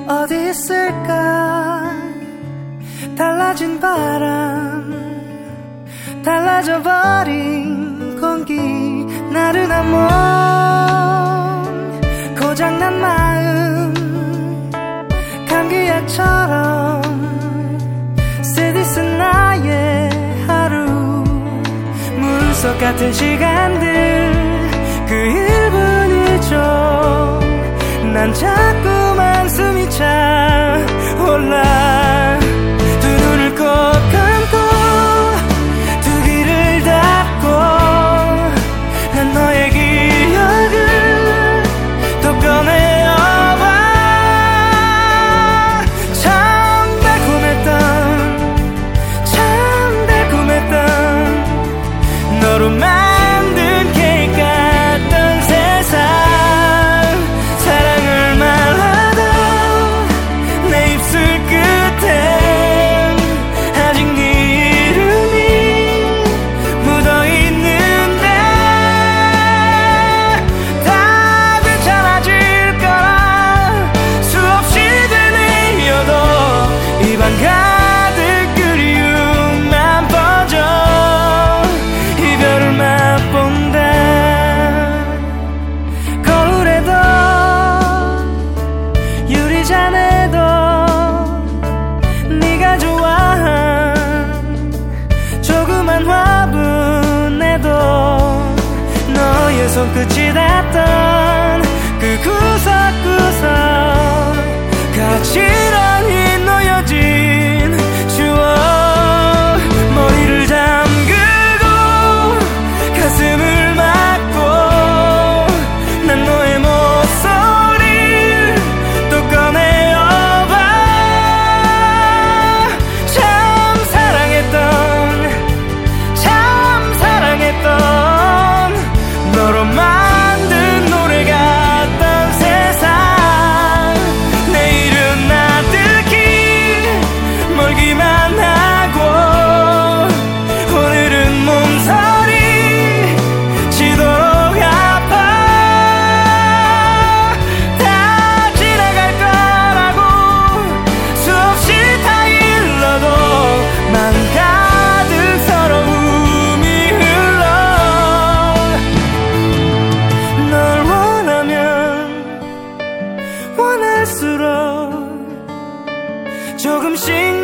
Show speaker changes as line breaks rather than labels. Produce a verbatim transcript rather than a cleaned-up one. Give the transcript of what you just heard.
어디 있을까? 달라진 바람, 달라져버린 공기, 나른한 몸, 고장난 마음, 감기약처럼 쓰디쓴 나의 하루, 물속 같은 시간들 그 일분이죠. 난 자꾸만 숨이 차올라. 두 눈을 꼭 감고 두 귀를 닫고 난 너의 기억을 또 꺼내어봐. 참 달콤했던 참 달콤했던 너로 만든 케이크 같던 세상. 손끝이 닿던 그 구석구석 가지런히 놓여진 추억. 머리를 잠그고 가슴을 막고 난 너의 목소리를 또 꺼내어봐. 참 사랑했던 참 사랑했던 너로 만든 노래 같던 세상. 내일은 나들기 멀기만 하고 오늘은 몸서리 치도록 아파. 다 지나갈 거라고 수없이 다 일러도 맘 가득 서러움이 흘러. 원할수록 조금씩